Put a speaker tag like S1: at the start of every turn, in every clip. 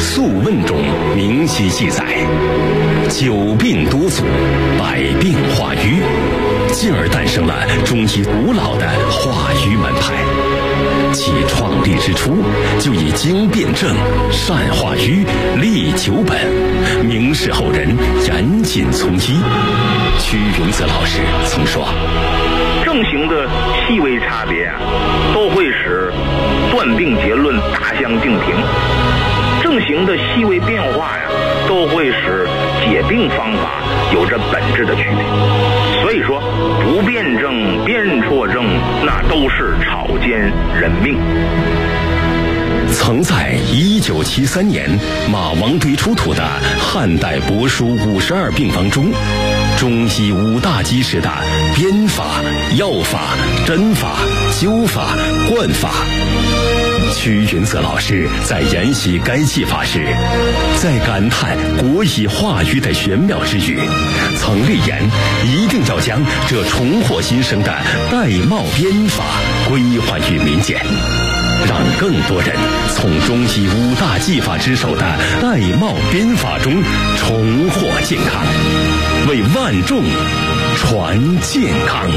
S1: 素问》中明晰记载，久病多祖，百病化瘀，进而诞生了中医古老的化瘀门派。其创立之初，就以经辨证、善化瘀、利久本，明示后人严谨从医。屈云泽老师曾说，
S2: 正形的细微差别都会使断病结论大相径庭，正形的细微变化都会使解病方法有着本质的区别。所以说，不辩证、辩错症，那都是草菅人命。
S1: 曾在1973年马王堆出土的汉代帛书52病方中，中医5大基石的编法、药法、针法、灸法、灌法。屈云泽老师在研习该技法时，在感叹国医化瘀的玄妙之余，曾立言一定要将这重获新生的玳瑁编法归还于民间，让更多人从中医5大技法之首的玳瑁编法中重获健康，为万众传健康。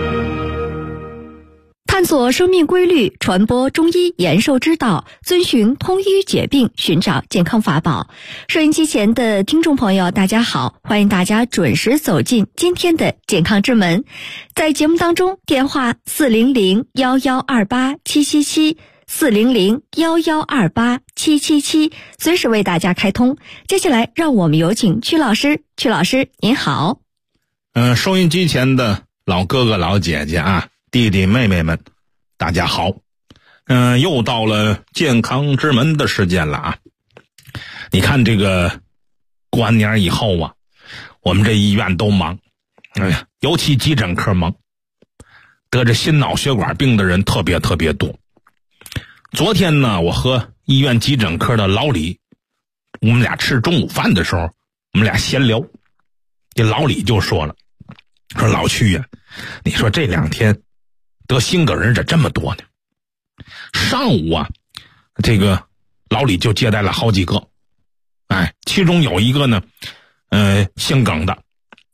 S3: 探索生命规律，传播中医延寿之道，遵循通医解病，寻找健康法宝。收音机前的听众朋友，大家好，欢迎大家准时走进今天的健康之门。在节目当中，电话400-1128-777 400-1128-777，随时为大家开通。接下来让我们有请曲老师。曲老师您好。
S4: 收音机前的老哥哥老姐姐啊，弟弟妹妹们，大家好。又到了健康之门的时间了啊。你看这个过完年以后啊，我们这医院都忙，尤其急诊科忙，得着心脑血管病的人特别多。昨天呢，我和医院急诊科的老李，我们俩吃中午饭的时候，我们俩闲聊，这老李就说了，说老屈呀，你说这2天得心梗人这么多呢。上午啊，这个老李就接待了好几个，其中有一个呢，心梗的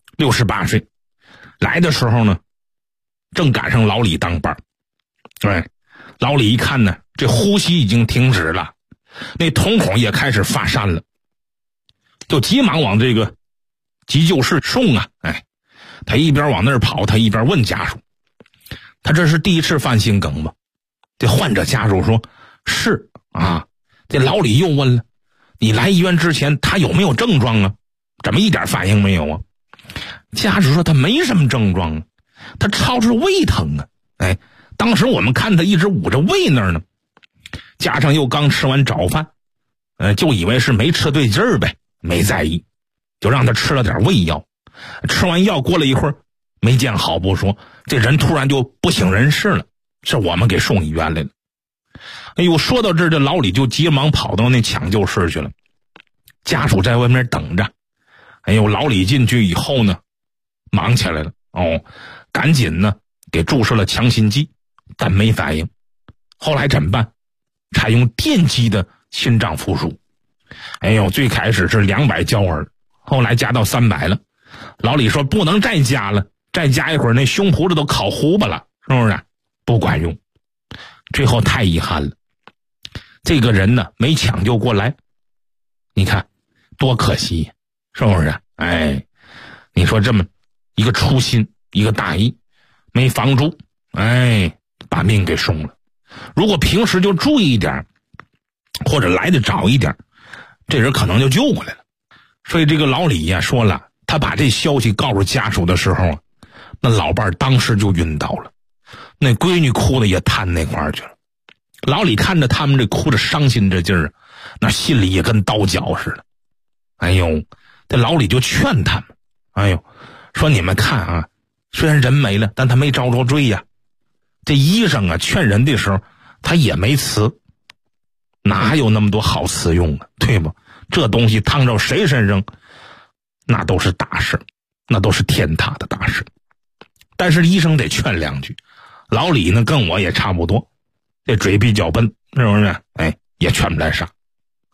S4: ，68岁，来的时候呢，正赶上老李当班，老李一看呢，这呼吸已经停止了，那瞳孔也开始发散了，就急忙往这个急救室送啊，他一边往那儿跑，他一边问家属，他这是第一次犯心梗吗？这患者家属说是啊。这老李又问了，你来医院之前他有没有症状啊？怎么一点反应没有啊？家属说他没什么症状啊，他超是胃疼啊。当时我们看他一直捂着胃那儿呢，加上又刚吃完早饭，就以为是没吃对劲儿呗，没在意，就让他吃了点胃药。吃完药过了一会儿，没见好不说，这人突然就不省人事了，是我们给送医院来了。说到这儿，这老李就急忙跑到那抢救室去了，家属在外面等着。老李进去以后呢，忙起来了，赶紧呢给注射了强心剂，但没反应。后来怎么办？采用电击的心脏复苏。最开始是200焦耳，后来加到300了。老李说不能再加了，再加一会儿那胸脯子都烤糊巴了，是不是？不管用。最后太遗憾了，这个人呢没抢救过来，你看多可惜，是不是？你说这么一个初心，一个大意没防住，把命给送了。如果平时就注意一点，或者来得早一点，这人可能就救过来了。所以这个老李呀说了，他把这消息告诉家属的时候啊，那老伴儿当时就晕倒了，那闺女哭的也瘫那块儿去了。老李看着他们这哭着伤心这劲儿，那心里也跟刀绞似的。这老李就劝他们，说你们看啊，虽然人没了，但他没遭着罪呀。这医生啊劝人的时候，他也没词，哪有那么多好词用啊，对吧？这东西烫到谁身上，那都是大事，那都是天大的大事。但是医生得劝2句。老李呢跟我也差不多，这嘴比较笨，是不是？也劝不来啥。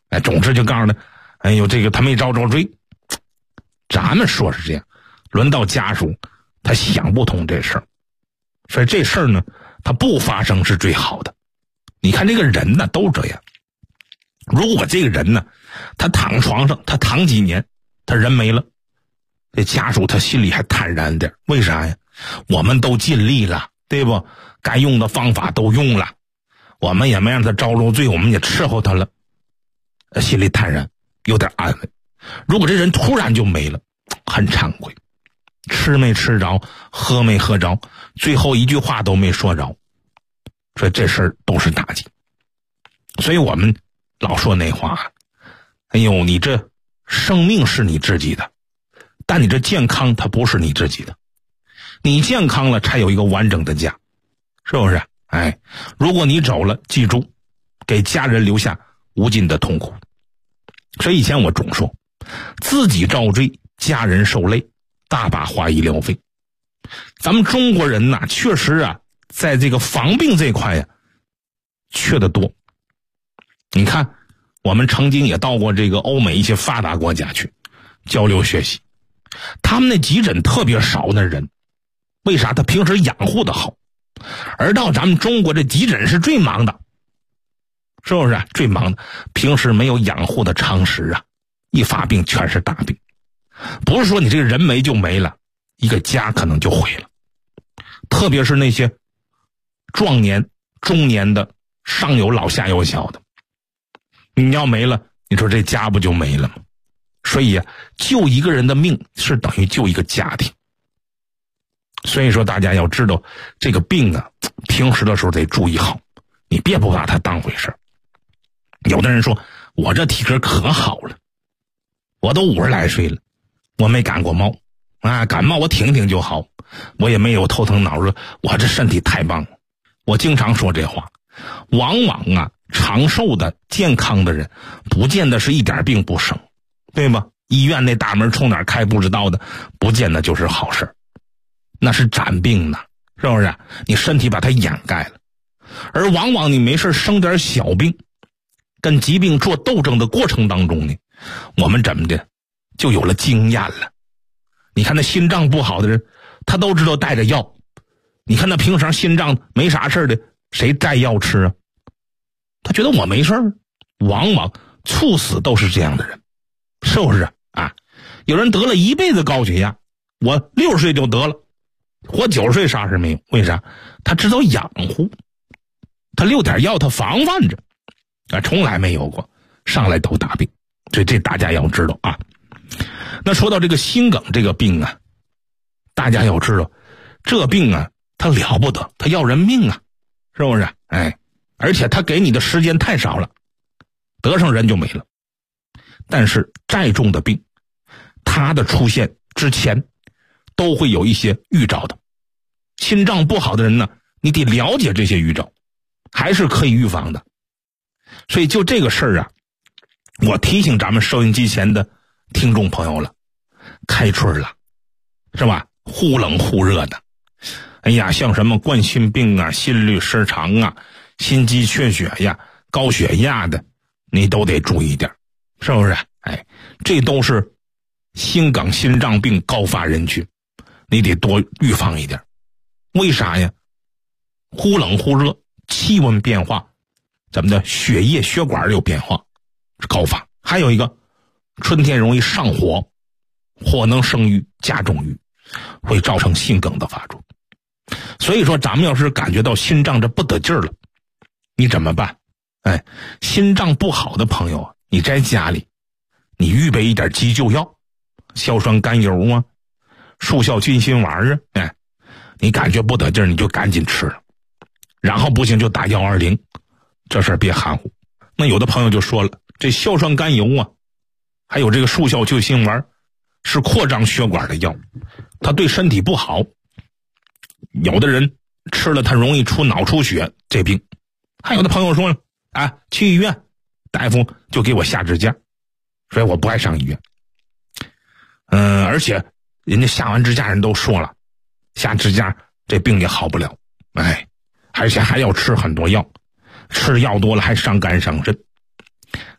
S4: 总之就告诉他，哎呦，这个他没遭罪。咱们说是这样，轮到家属，他想不通这事儿，所以这事儿呢，他不发生是最好的。你看这个人呢，都这样。如果这个人呢，他躺床上，他躺几年，他人没了，这家属他心里还坦然点。为啥呀？我们都尽力了，对不？该用的方法都用了，我们也没让他遭受罪，我们也伺候他了，心里坦然，有点安慰。如果这人突然就没了，很惭愧，吃没吃着，喝没喝着，最后一句话都没说着，所以这事儿都是打击。所以我们老说那话，哎呦，你这生命是你自己的，但你这健康它不是你自己的，你健康了才有一个完整的家，是不是？哎，如果你走了，记住给家人留下无尽的痛苦。所以以前我总说，自己遭罪，家人受累，大把花医疗费。咱们中国人呐，确实啊，在这个防病这块呀，缺得多。你看，我们曾经也到过这个欧美一些发达国家去交流学习，他们那急诊特别少的人，为啥？他平时养护的好，而到咱们中国这急诊是最忙的，是不是？最忙的，平时没有养护的常识啊，一发病全是大病。不是说你这个人没就没了，一个家可能就毁了。特别是那些壮年、中年的，上有老下有小的，你要没了，你说这家不就没了吗？所以啊，救一个人的命是等于救一个家庭。所以说大家要知道，这个病啊，平时的时候得注意好，你别不把它当回事。有的人说，我这体格可好了，我都50来岁了，我没感过冒啊，感冒我挺挺就好，我也没有头疼脑热，我这身体太棒了。我经常说这话，往往啊，长寿的健康的人不见得是一点病不生，对吧？医院那大门冲哪儿开不知道的，不见得就是好事，那是染病呢，是不是？你身体把它掩盖了。而往往你没事生点小病，跟疾病做斗争的过程当中呢，我们怎么的就有了经验了。你看那心脏不好的人，他都知道带着药，你看那平常心脏没啥事的，谁带药吃啊？他觉得我没事儿，往往猝死都是这样的人，是不是啊？有人得了一辈子高血压，我60岁就得了，活90岁啥事没有，为啥？他知道养护，他溜点药他防范着啊，从来没有过上来都大病。所以这大家要知道啊。那说到这个心梗这个病啊，大家要知道，这病啊它了不得，它要人命啊，是不是？哎，而且它给你的时间太少了，得上人就没了。但是再重的病，它的出现之前都会有一些预兆的。心脏不好的人呢，你得了解这些预兆，还是可以预防的。所以就这个事儿啊，我提醒咱们收音机前的听众朋友了，开春了，是吧？忽冷忽热的，哎呀，像什么冠心病啊、心律失常啊、心肌缺血呀、高血压的，你都得注意点，是不是？哎，这都是心梗、心脏病高发人群，你得多预防一点。为啥呀？忽冷忽热，气温变化，咱们的血液血管有变化，高发。还有一个，春天容易上火，火能生郁加重郁，会造成心梗的发作。所以说咱们要是感觉到心脏这不得劲儿了，你怎么办？哎，心脏不好的朋友，你在家里你预备一点急救药，硝酸甘油啊，速效救心丸啊，哎，你感觉不得劲儿你就赶紧吃了，然后不行就打120，这事儿别含糊。那有的朋友就说了，这硝酸甘油啊，还有这个速效救心丸是扩张血管的药，它对身体不好，有的人吃了他容易出脑出血这病。还有的朋友说了，啊，去医院大夫就给我下支架，所以我不爱上医院。而且人家下完支架人都说了，下支架这病也好不了，哎，而且还要吃很多药，吃药多了还伤肝伤肾。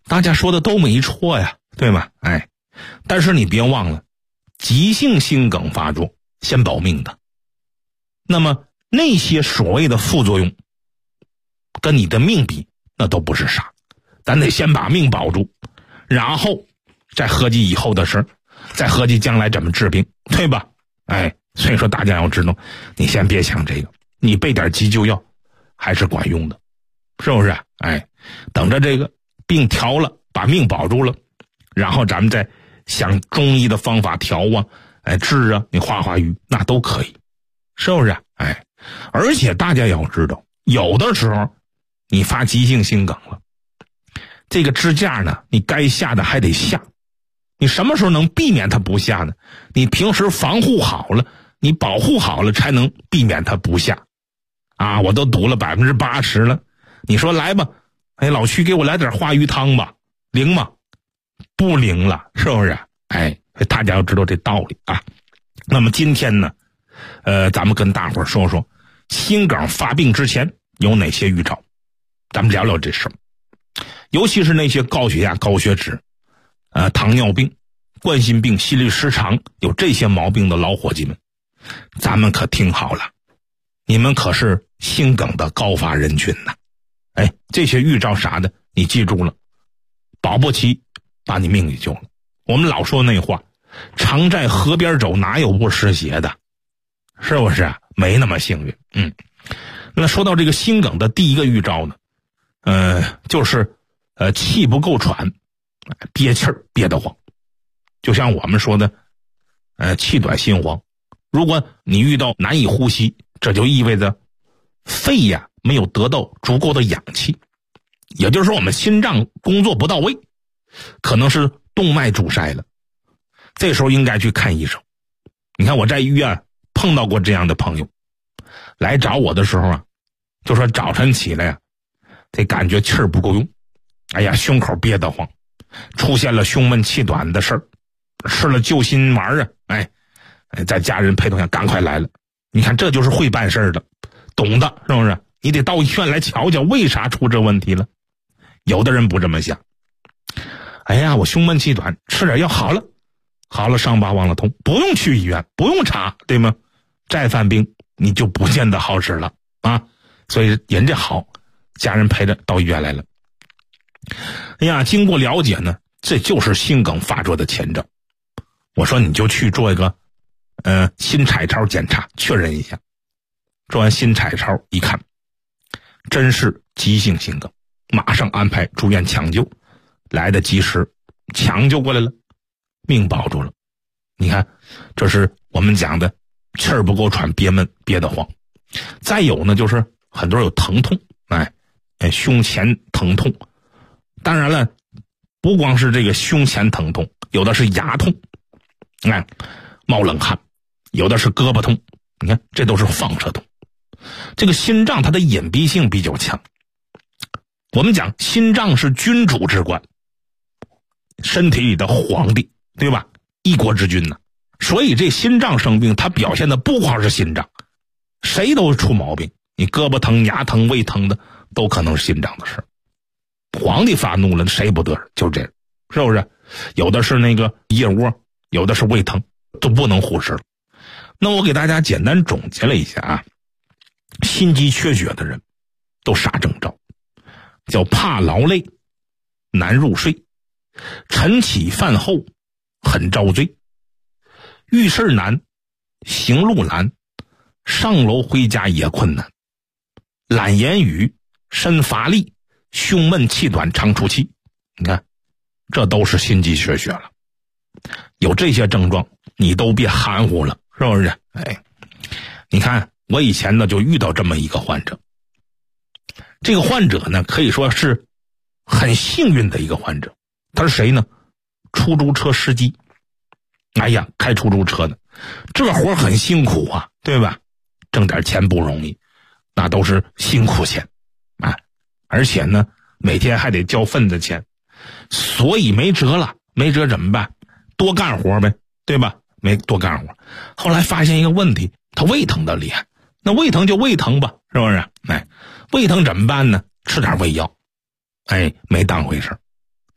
S4: 大家说的都没错呀，对吗？但是你别忘了，急性心梗发作先保命的。那么那些所谓的副作用跟你的命比，那都不是啥，咱得先把命保住，然后再合计以后的事，再合计将来怎么治病，对吧？所以说大家要知道，你先别想这个，你备点急救药还是管用的，是不是？等着这个病调了，把命保住了，然后咱们再想中医的方法调啊，治啊，你化瘀那都可以，是不是？而且大家要知道，有的时候你发急性心梗了，这个支架呢，你该下的还得下。你什么时候能避免它不下呢？你平时防护好了，你保护好了，才能避免它不下。我都堵了80%了，你说来吧，老区给我来点化瘀汤吧，灵吗？不灵了，是不是？大家要知道这道理啊。那么今天呢，咱们跟大伙儿说说心梗发病之前有哪些预兆，咱们聊聊这事儿。尤其是那些高血压、高血脂、糖尿病、冠心病、心律失常有这些毛病的老伙计们，咱们可听好了，你们可是心梗的高发人群呐。这些预兆啥的你记住了，保不齐把你命给救了。我们老说那话，常在河边走，哪有不湿鞋的，是不是？没那么幸运。那说到这个心梗的第一个预兆呢，就是气不够喘，憋气儿憋得慌。就像我们说的气短心慌，如果你遇到难以呼吸，这就意味着肺呀没有得到足够的氧气，也就是说我们心脏工作不到位，可能是动脉阻塞了，这时候应该去看医生。你看我在医院碰到过这样的朋友，来找我的时候就说早晨起来这感觉气儿不够用，胸口憋得慌，出现了胸闷气短的事儿，吃了救心丸在家人陪同下赶快来了。你看这就是会办事的，懂的，是不是？你得到医院来瞧瞧为啥出这问题了。有的人不这么想，我胸闷气短，吃点药好了，伤疤忘了痛，不用去医院，不用查，对吗？再犯病你就不见得好使了所以人家好，家人陪着到医院来了。经过了解呢，这就是心梗发作的前兆。我说你就去做一个心彩超检查，确认一下。做完心彩超一看，真是急性心梗，马上安排住院抢救，来得及时，抢救过来了，命保住了。你看，这是我们讲的气儿不够喘，憋闷憋得慌。再有呢，就是很多人有疼痛，胸前疼痛。当然了，不光是这个胸前疼痛，有的是牙痛，冒冷汗，有的是胳膊痛，你看这都是放射痛。这个心脏它的隐蔽性比较强，我们讲心脏是君主之官，身体里的皇帝，对吧？一国之君呢。所以这心脏生病，它表现的不光是心脏，谁都出毛病，你胳膊疼、牙疼、胃疼的都可能是心脏的事。皇帝发怒了，谁不得？就这样，是不是？有的是那个腋窝，有的是胃疼，都不能忽视了。那我给大家简单总结了一下心肌缺血的人都啥征兆？叫怕劳累、难入睡、晨起饭后很遭罪、遇事难、行路难、上楼回家也困难、懒言语、身乏力、胸闷气短、常出气。你看这都是心肌缺血了。有这些症状你都别含糊了，是不是？你看我以前呢就遇到这么一个患者，这个患者呢可以说是很幸运的一个患者。他是谁呢？出租车司机。开出租车的这活很辛苦对吧？挣点钱不容易，那都是辛苦钱而且呢每天还得交份子钱，所以没辙了。没辙怎么办？多干活呗，对吧？没多干活，后来发现一个问题，他胃疼的厉害。那胃疼就胃疼吧，是不是？胃疼怎么办呢？吃点胃药。没当回事。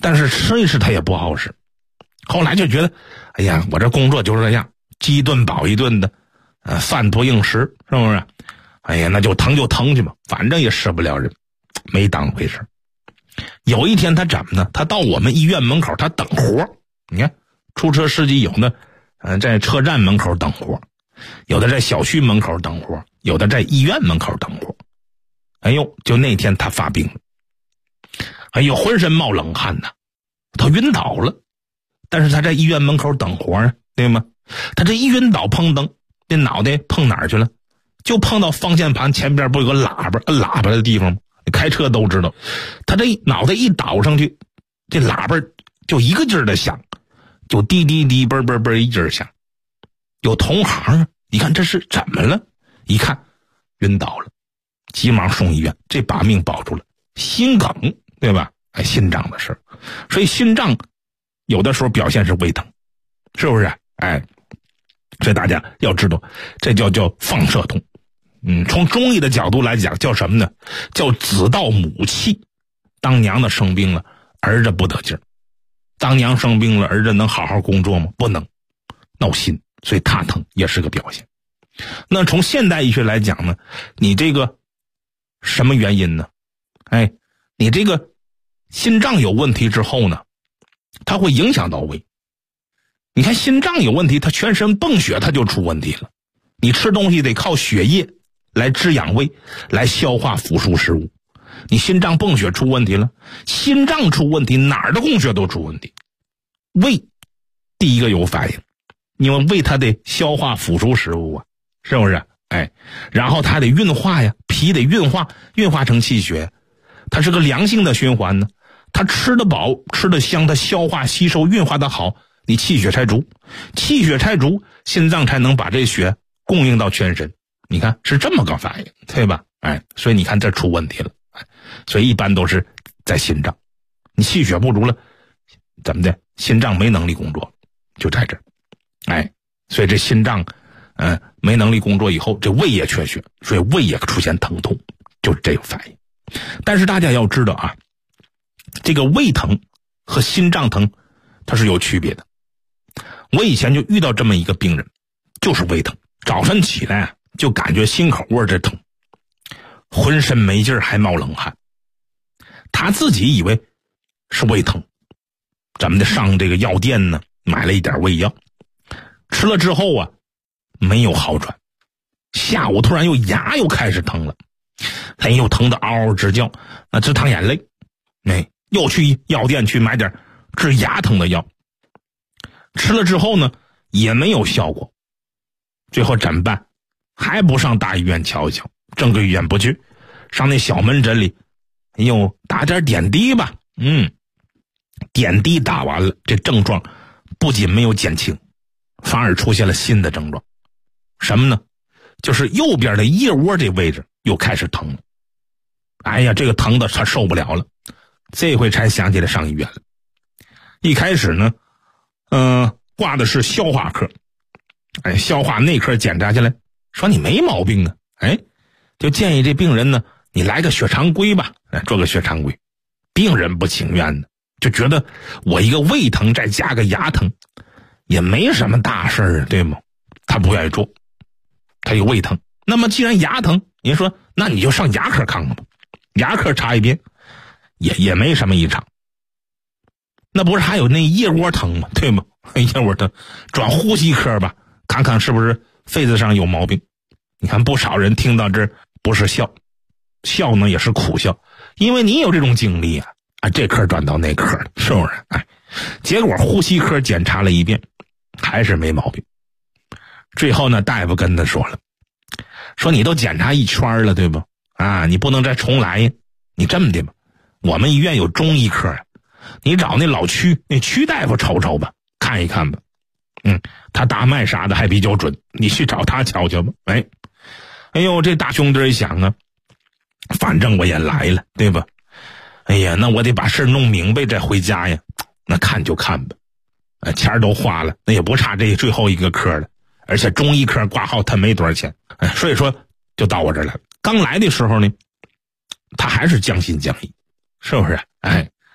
S4: 但是吃一吃他也不好使。后来就觉得，哎呀，我这工作就是这样，饥一顿饱一顿的，饭不应时，是不是？哎呀，那就疼就疼去吧，反正也使不了人，没当回事。有一天他怎么呢？他到我们医院门口，他等活。你看，出租车司机有的，在车站门口等活，有的在小区门口等活，有的在医院门口等活。哎呦，就那天他发病了，哎呦，浑身冒冷汗呐，他晕倒了。但是他在医院门口等活啊，对吗？他这一晕倒，砰噔，这脑袋碰哪儿去了？就碰到方向盘前边不有个喇叭，摁喇叭的地方吗？开车都知道，他这脑袋一倒上去，这喇叭就一个劲儿的响，就滴滴滴嘣嘣嘣一劲儿响。有同行啊，一看这是怎么了？一看晕倒了，急忙送医院，这把命保住了。心梗，对吧？哎，心脏的事儿，所以心脏有的时候表现是胃疼，是不是？哎，所以大家要知道，这叫放射痛。从中医的角度来讲，叫什么呢？叫子盗母气。当娘的生病了，儿子不得劲儿；当娘生病了，儿子能好好工作吗？不能，闹心，所以他疼也是个表现。那从现代医学来讲呢，你这个什么原因呢？哎，你这个心脏有问题之后呢，它会影响到胃。你看心脏有问题，它全身泵血，它就出问题了。你吃东西得靠血液来滋养胃，来消化腐熟食物。你心脏泵血出问题了，心脏出问题，哪儿的供血都出问题。胃第一个有反应，因为胃它得消化腐熟食物啊，是不是？哎，然后它得运化呀，脾得运化成气血，它是个良性的循环呢。它吃得饱，吃得香，它消化吸收运化的好，你气血才足，气血才足，心脏才能把这血供应到全身。你看是这么个反应，对吧？哎，所以你看这出问题了。哎，所以一般都是在心脏，你气血不足了，怎么的？心脏没能力工作，就在这儿。哎，所以这心脏，没能力工作以后，这胃也缺血，所以胃也出现疼痛，就是这个反应。但是大家要知道啊，这个胃疼和心脏疼它是有区别的。我以前就遇到这么一个病人，就是胃疼，早晨起来啊，就感觉心口窝这疼，浑身没劲儿，还冒冷汗。他自己以为是胃疼，咱们得上这个药店呢，买了一点胃药，吃了之后啊，没有好转。下午突然牙又开始疼了，他又疼得嗷嗷直叫，直淌眼泪。又去药店去买点治牙疼的药，吃了之后呢，也没有效果。最后怎么办？还不上大医院瞧一瞧，正规医院不去，上那小门诊里，打点点滴吧。点滴打完了，这症状不仅没有减轻，反而出现了新的症状。什么呢？就是右边的腋窝这位置又开始疼了。哎呀，这个疼的他受不了了，这回才想起来上医院了。一开始呢，挂的是消化科，消化内科检查下来，说你没毛病啊，就建议这病人呢，你来个血常规吧，做个血常规。病人不情愿的，就觉得我一个胃疼再加个牙疼，也没什么大事儿，对吗？他不愿意做，他有胃疼。那么既然牙疼，您说那你就上牙科看看吧，牙科查一遍，也没什么异常。那不是还有那腋窝疼吗？对吗？腋窝疼，转呼吸科吧，看看是不是肺子上有毛病。你看不少人听到这不是笑呢也是苦笑，因为你有这种经历啊，这科转到那科了，是不是？结果呼吸科检查了一遍，还是没毛病。最后呢，大夫跟他说了，说你都检查一圈了，对吧？你不能再重来呀。你这么的吧，我们医院有中医科，你找那老屈大夫瞅瞅吧，看一看吧。他大脉啥的还比较准，你去找他瞧瞧吧。哎呦，这大兄弟一想啊，反正我也来了，对吧？哎呀，那我得把事弄明白再回家呀。那看就看吧，钱都花了，那也不差这最后一个科了。而且中医科挂号他没多少钱，所以说就到我这儿来了。刚来的时候呢，他还是将信将疑，是不是？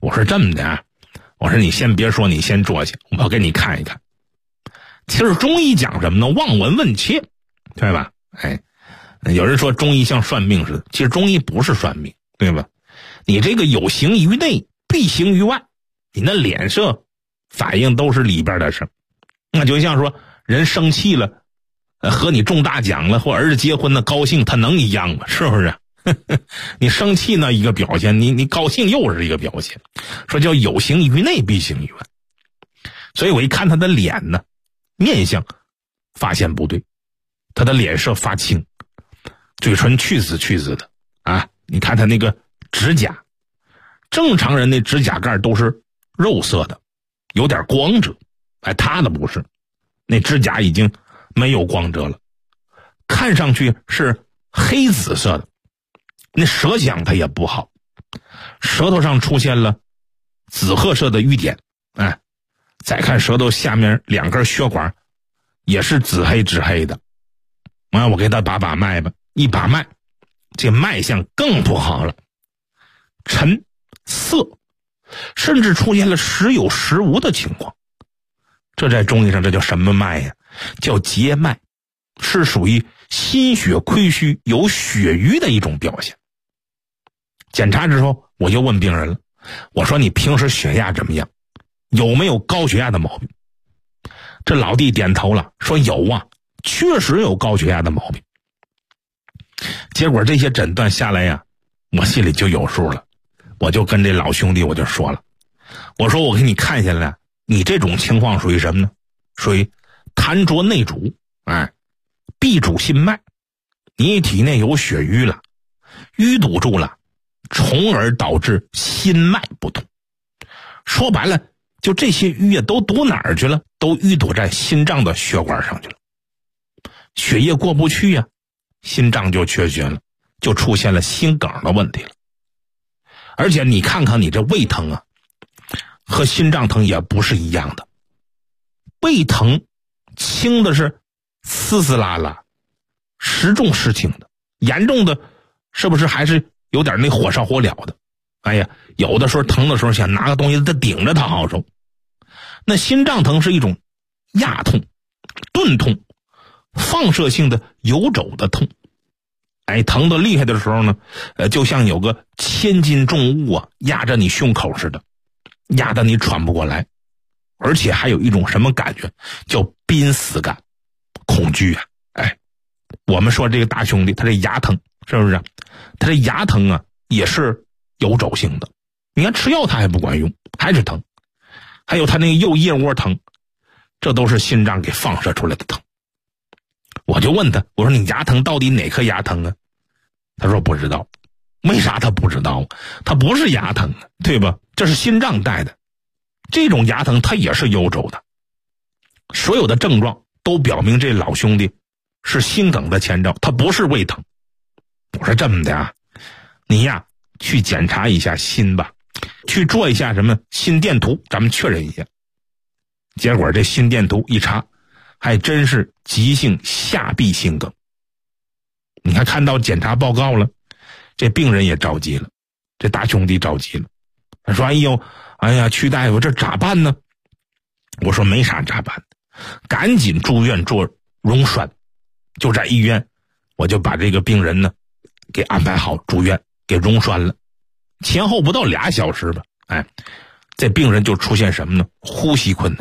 S4: 我说这么的啊，我说你先别说，你先坐下，我给你看一看。其实中医讲什么呢？望闻问切，对吧？有人说中医像算命似的，其实中医不是算命，对吧？你这个有形于内，必形于外，你那脸色反应都是里边的事。那就像说人生气了，和你中大奖了或儿子结婚了高兴，他能一样吗？是不是？你生气那一个表现，你高兴又是一个表现，说叫有形于内，必形于外。所以我一看他的脸呢，面相发现不对，他的脸色发青，嘴唇去紫的啊！你看他那个指甲，正常人那指甲盖都是肉色的，有点光泽，他的不是，那指甲已经没有光泽了，看上去是黑紫色的。那舌象它也不好，舌头上出现了紫褐色的瘀点，再看舌头下面2根血管也是紫黑的。我给他把脉吧，一把脉，这脉象更不好了，沉涩，甚至出现了时有时无的情况。这在中医上这叫什么脉呀？叫结脉，是属于心血亏虚有血瘀的一种表现。检查之后我就问病人了，我说你平时血压怎么样？有没有高血压的毛病？这老弟点头了，说有啊，确实有高血压的毛病。结果这些诊断下来呀，我心里就有数了。我就跟这老兄弟我就说了，我说我给你看下来，你这种情况属于什么呢？属于痰浊内阻，闭阻心脉，你体内有血瘀了，淤堵住了，从而导致心脉不通。说白了，就这些瘀都堵哪儿去了？都淤堵在心脏的血管上去了，血液过不去呀，心脏就缺血了，就出现了心梗的问题了。而且你看看你这胃疼啊，和心脏疼也不是一样的。胃疼轻的是丝丝拉拉，时重时轻的，严重的是不是还是有点那火烧火燎的？有的时候疼的时候想拿个东西再顶着它好受。那心脏疼是一种压痛、钝痛、放射性的游走的痛。疼得厉害的时候呢，就像有个千斤重物压着你胸口似的，压得你喘不过来。而且还有一种什么感觉，叫濒死感、恐惧啊！我们说这个大兄弟他这牙疼，是不是？他这牙疼啊也是游走性的，你看吃药他还不管用，还是疼。还有他那个右腋窝疼，这都是心脏给放射出来的疼。我就问他，我说你牙疼到底哪颗牙疼啊？他说不知道。为啥他不知道？他不是牙疼啊，对吧？这是心脏带的。这种牙疼它也是游走的。所有的症状都表明这老兄弟是心梗的前兆，他不是胃疼。我说这么的啊，你呀去检查一下心吧，去做一下什么心电图，咱们确认一下。结果这心电图一查，还真是急性下壁心梗。你看到检查报告了，这病人也着急了，这大兄弟着急了，他说哎呀，曲大夫这咋办呢？我说没啥咋办的，赶紧住院做溶栓。就在医院，我就把这个病人呢给安排好住院，给溶栓了。前后不到2小时吧，这病人就出现什么呢？呼吸困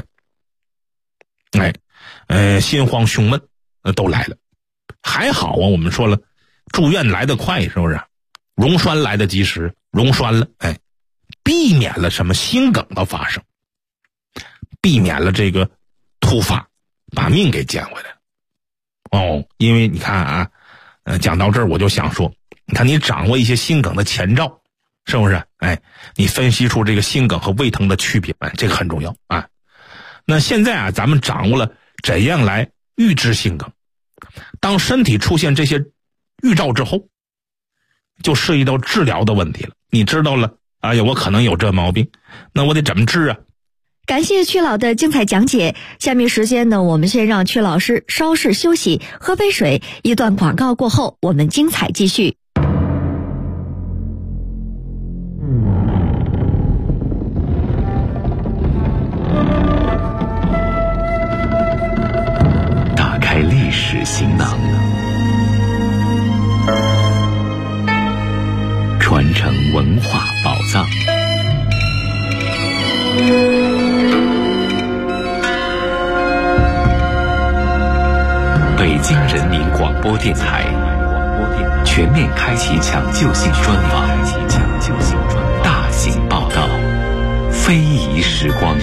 S4: 难，心慌胸闷，都来了。还好啊，我们说了，住院来得快，是不是？溶栓来得及时，溶栓了，避免了什么心梗的发生，避免了这个突发，把命给捡回来了。因为你看啊，讲到这儿我就想说，你看你掌握一些心梗的前兆，是不是？你分析出这个心梗和胃疼的区别，这个很重要啊。那现在啊，咱们掌握了怎样来预知心梗。当身体出现这些预兆之后，就涉及到治疗的问题了。你知道了，我可能有这毛病，那我得怎么治啊？
S3: 感谢曲老的精彩讲解。下面时间呢，我们先让曲老师稍事休息，喝杯水。一段广告过后，我们精彩继续。
S5: 京人民广播电台全面开启抢救性专访，大型报道，非遗时光。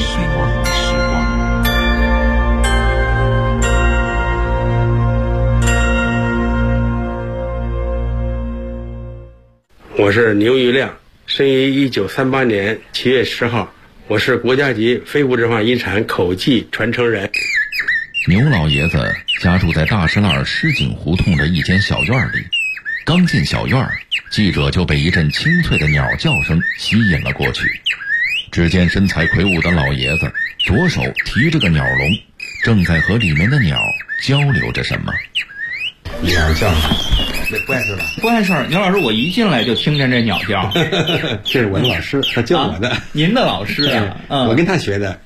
S6: 我是牛玉亮，生于1938年7月10号，我是国家级非物质文化遗产口技传承人。
S7: 牛老爷子家住在大石栏石井胡同的一间小院里，刚进小院，记者就被一阵清脆的鸟叫声吸引了过去。只见身材魁梧的老爷子左手提着个鸟笼，正在和里面的鸟交流着什么。
S6: 鸟叫，那不碍事吧？
S8: 不碍事。牛老师，我一进来就听见这鸟叫。
S6: 这是我的老师，他教我的。
S8: 您的老师啊？
S6: 我跟他学的。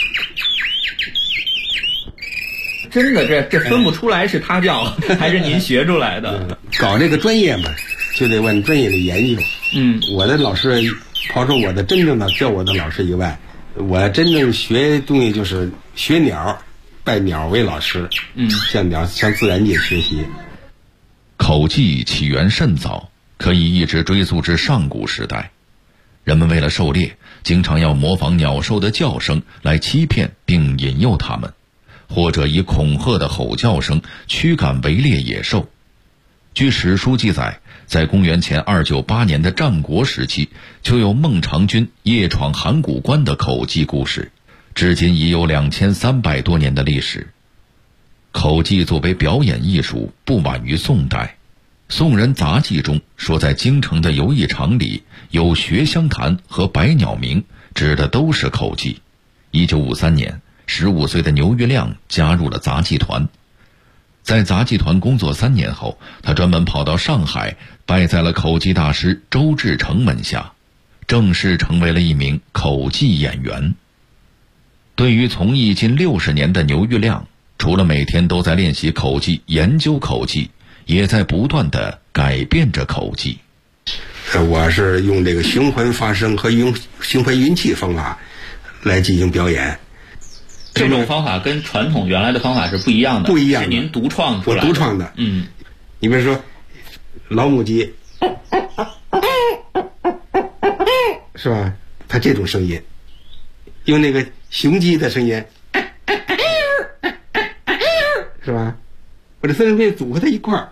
S8: 真的，这分不出来是他叫还是您学出来的。
S6: 搞这个专业嘛，就得往专业里研究。我的老师，刨除我的真正的教我的老师以外，我真正学东西就是学鸟，拜鸟为老师。向自然界学习。
S7: 口技起源甚早，可以一直追溯至上古时代。人们为了狩猎，经常要模仿鸟兽的叫声来欺骗并引诱它们，或者以恐吓的吼叫声驱赶围猎野兽。据史书记载，在公元前298年的战国时期，就有孟尝君夜闯函谷关的口技故事，至今已有2300多年的历史。口技作为表演艺术，不晚于宋代。宋人杂记中说，在京城的游艺场里有学香坛和百鸟鸣，指的都是口技。1953年，15岁的牛玉亮加入了杂技团。在杂技团工作3年后，他专门跑到上海，拜在了口技大师周志成门下，正式成为了一名口技演员。对于从艺近60年的牛玉亮，除了每天都在练习口技、研究口技，也在不断地改变着口技。
S6: 我是用这个循环发声和用循环运气方法来进行表演。
S8: 这种方法跟传统原来的方法是不一样的，
S6: 不一样的，
S8: 是您独创出来的。
S6: 我独创的。你比如说老母鸡，是吧？它这种声音，用那个雄鸡的声音，是吧？我这三声组合在一块儿，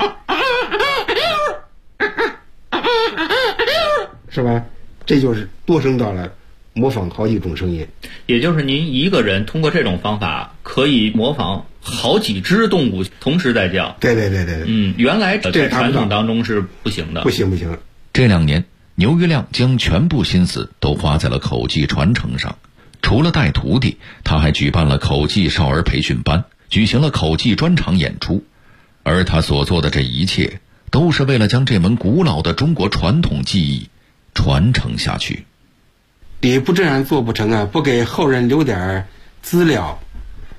S6: 是吧？这就是多声道了，模仿好几种声音。
S8: 也就是您一个人通过这种方法可以模仿好几只动物同时在叫。
S6: 对。
S8: 原来在传统当中是不行的。
S6: 不行。
S7: 这2年，牛玉亮将全部心思都花在了口技传承上。除了带徒弟，他还举办了口技少儿培训班，举行了口技专场演出。而他所做的这一切，都是为了将这门古老的中国传统技艺传承下去。
S6: 你不这样做不成啊，不给后人留点资料，